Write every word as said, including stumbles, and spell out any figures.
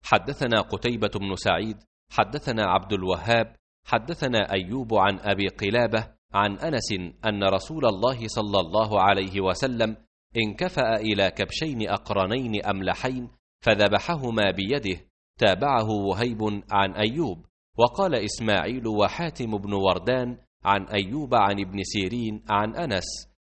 حدثنا قتيبة بن سعيد حدثنا عبد الوهاب حدثنا أيوب عن أبي قلابة عن أنس أن رسول الله صلى الله عليه وسلم انكفأ إلى كبشين أقرنين أملحين فذبحهما بيده. تابعه وهيب عن أيوب. وقال إسماعيل وحاتم بن وردان عن أيوب عن ابن سيرين عن أنس